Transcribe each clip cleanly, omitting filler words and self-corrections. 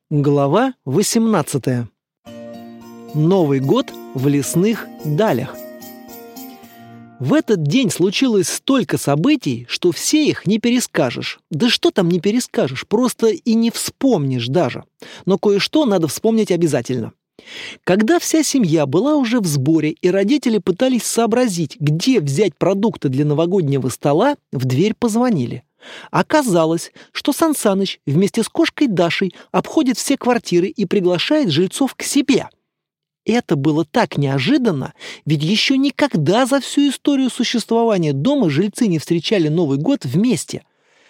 Глава 18. Новый год в лесных далях. В этот день случилось столько событий, что все их не перескажешь. Да что там не перескажешь, просто и не вспомнишь даже. Но кое-что надо вспомнить обязательно. Когда вся семья была уже в сборе и родители пытались сообразить, где взять продукты для новогоднего стола, в дверь позвонили. Оказалось, что Сан Саныч вместе с кошкой Дашей обходит все квартиры и приглашает жильцов к себе. Это было так неожиданно, ведь еще никогда за всю историю существования дома жильцы не встречали Новый год вместе.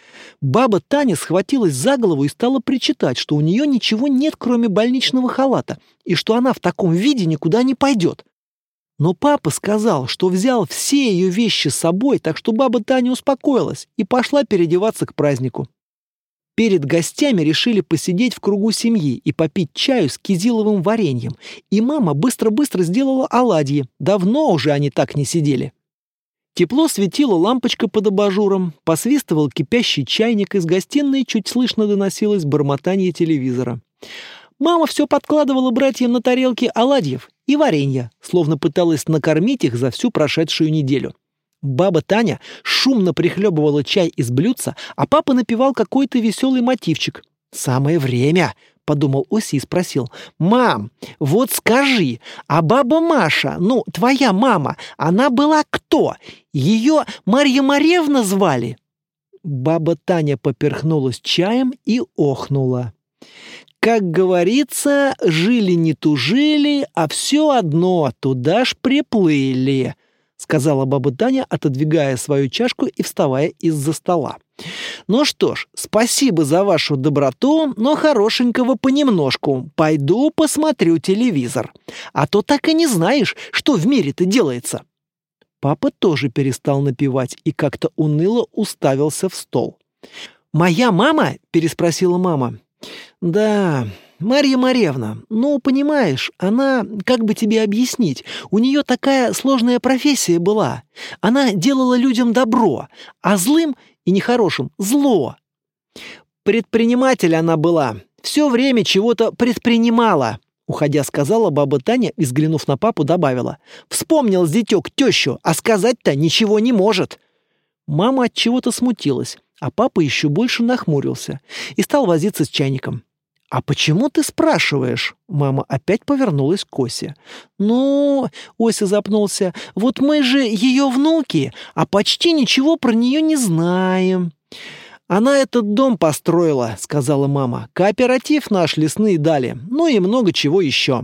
Баба Таня схватилась за голову и стала причитать, что у нее ничего нет, кроме больничного халата, и что она в таком виде никуда не пойдет. Но папа сказал, что взял все ее вещи с собой, так что баба Таня успокоилась и пошла переодеваться к празднику. Перед гостями решили посидеть в кругу семьи и попить чаю с кизиловым вареньем, и мама быстро-быстро сделала оладьи, давно уже они так не сидели. Тепло светила лампочка под абажуром, посвистывал кипящий чайник, из гостиной чуть слышно доносилось бормотание телевизора. Мама все подкладывала братьям на тарелки оладьев и варенья, словно пыталась накормить их за всю прошедшую неделю. Баба Таня шумно прихлебывала чай из блюдца, а папа напевал какой-то веселый мотивчик. «Самое время», — подумал Ося и спросил. «Мам, вот скажи, а баба Маша, твоя мама, она была кто? Ее Марья Марьевна звали?» Баба Таня поперхнулась чаем и охнула. «Как говорится, жили не тужили, а все одно туда ж приплыли», — сказала баба Таня, отодвигая свою чашку и вставая из-за стола. «Ну что ж, спасибо за вашу доброту, но хорошенького понемножку. Пойду посмотрю телевизор. А то так и не знаешь, что в мире-то делается». Папа тоже перестал напевать и как-то уныло уставился в стол. «Моя мама?» — переспросила мама. «Да, Марья Марьевна, понимаешь, она, как бы тебе объяснить, у нее такая сложная профессия была. Она делала людям добро, а злым и нехорошим — зло. Предприниматель она была, все время чего-то предпринимала», — уходя сказала баба Таня и, взглянув на папу, добавила. «Вспомнил зятек тещу, а сказать-то ничего не может». Мама от чего-то смутилась, а папа еще больше нахмурился и стал возиться с чайником. «А почему ты спрашиваешь?» Мама опять повернулась к Осе. Ося запнулся. «Вот мы же ее внуки, а почти ничего про нее не знаем». «Она этот дом построила», — сказала мама. «Кооператив наш лесные дали, и много чего еще».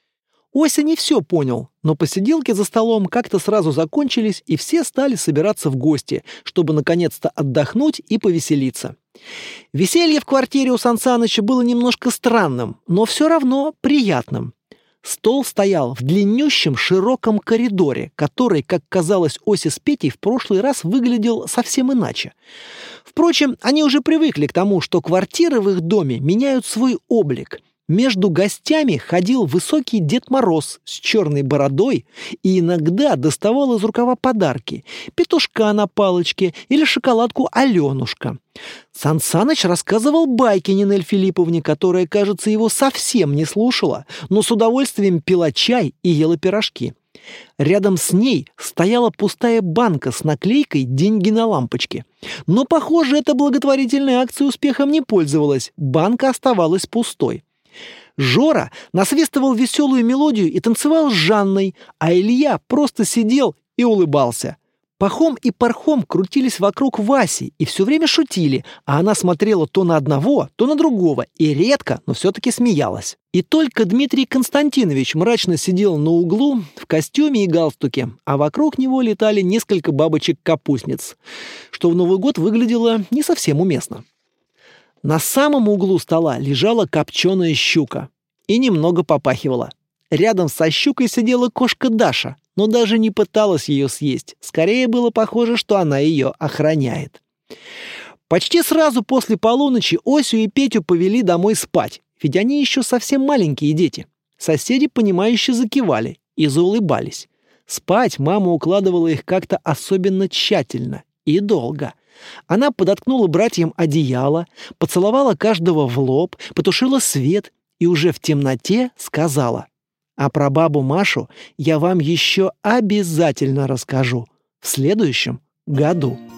Ося не все понял, но посиделки за столом как-то сразу закончились, и все стали собираться в гости, чтобы наконец-то отдохнуть и повеселиться. Веселье в квартире у Сан Саныча было немножко странным, но все равно приятным. Стол стоял в длиннющем широком коридоре, который, как казалось Осе с Петей, в прошлый раз выглядел совсем иначе. Впрочем, они уже привыкли к тому, что квартиры в их доме меняют свой облик. Между гостями ходил высокий Дед Мороз с черной бородой и иногда доставал из рукава подарки – петушка на палочке или шоколадку Аленушка. Сан Саныч рассказывал байки Нинель Филипповне, которая, кажется, его совсем не слушала, но с удовольствием пила чай и ела пирожки. Рядом с ней стояла пустая банка с наклейкой «Деньги на лампочке». Но, похоже, эта благотворительная акция успехом не пользовалась, банка оставалась пустой. Жора насвистывал веселую мелодию и танцевал с Жанной, а Илья просто сидел и улыбался. Пахом и Пархом крутились вокруг Васи и все время шутили, а она смотрела то на одного, то на другого и редко, но все-таки смеялась. И только Дмитрий Константинович мрачно сидел на углу в костюме и галстуке, а вокруг него летали несколько бабочек-капустниц, что в Новый год выглядело не совсем уместно. На самом углу стола лежала копченая щука и немного попахивала. Рядом со щукой сидела кошка Даша, но даже не пыталась ее съесть. Скорее было похоже, что она ее охраняет. Почти сразу после полуночи Осю и Петю повели домой спать, ведь они еще совсем маленькие дети. Соседи, понимающе закивали и заулыбались. Спать мама укладывала их как-то особенно тщательно и долго. Она подоткнула братьям одеяло, поцеловала каждого в лоб, потушила свет и уже в темноте сказала: «А про бабу Машу я вам еще обязательно расскажу в следующем году».